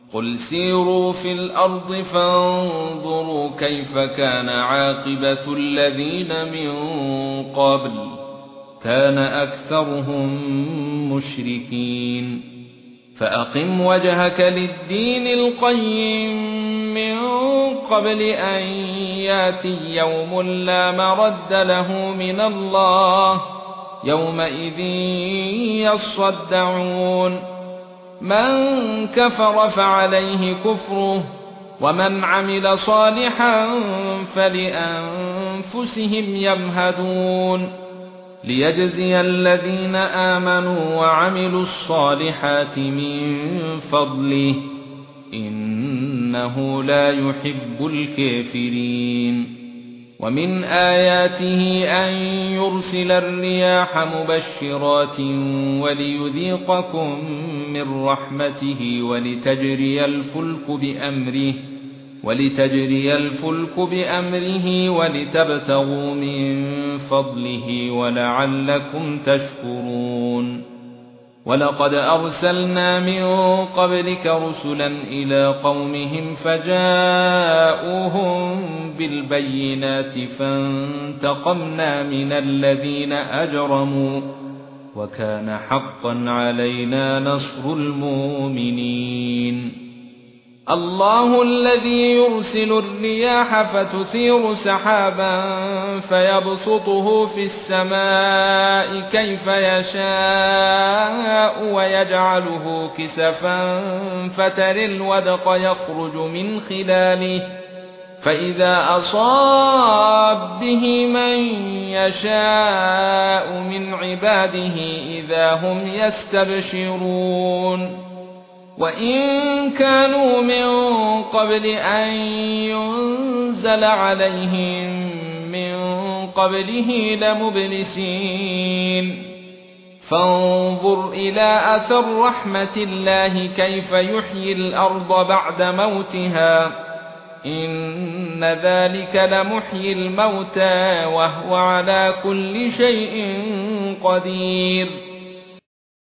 قل سيروا في الأرض فانظروا كيف كان عاقبة الذين من قبل كان أكثرهم مشركين فأقم وجهك للدين القيم من قبل أن ياتي يوم لا مرد له من الله يومئذ يصدعون من كفر فعليه كفره ومن عمل صالحا فلأنفسهم يمهدون ليجزي الذين آمنوا وعملوا الصالحات من فضله إنه لا يحب الكافرين ومن آياته أن يرسل الرياح مبشرات وليذيقكم من رحمته ولتجري الفلك بأمره ولتبتغوا من فضله ولعلكم تشكرون ولقد أرسلنا من قبلك رسلا إلى قومهم فجاءوهم بالبينات فانتقمنا من الذين أجرموا وكان حقا علينا نصر المؤمنين الله الذي يرسل الرياح فتثير سحابا فيبسطه في السماء كيف يشاء ويجعله كسفا فترى الودق يخرج من خلاله فإذا أصاب به من يشاء من عباده إذا هم يستبشرون وَإِن كَانُوا مِن قَبْلِ أَن يُنزَلَ عَلَيْهِم مِّن قَبْلِهِ لَمُبْلِسِينَ فانظر إلى أثر رحمة الله كيف يحيي الأرض بعد موتها إن ذلك لمحيي الموتى وهو على كل شيء قدير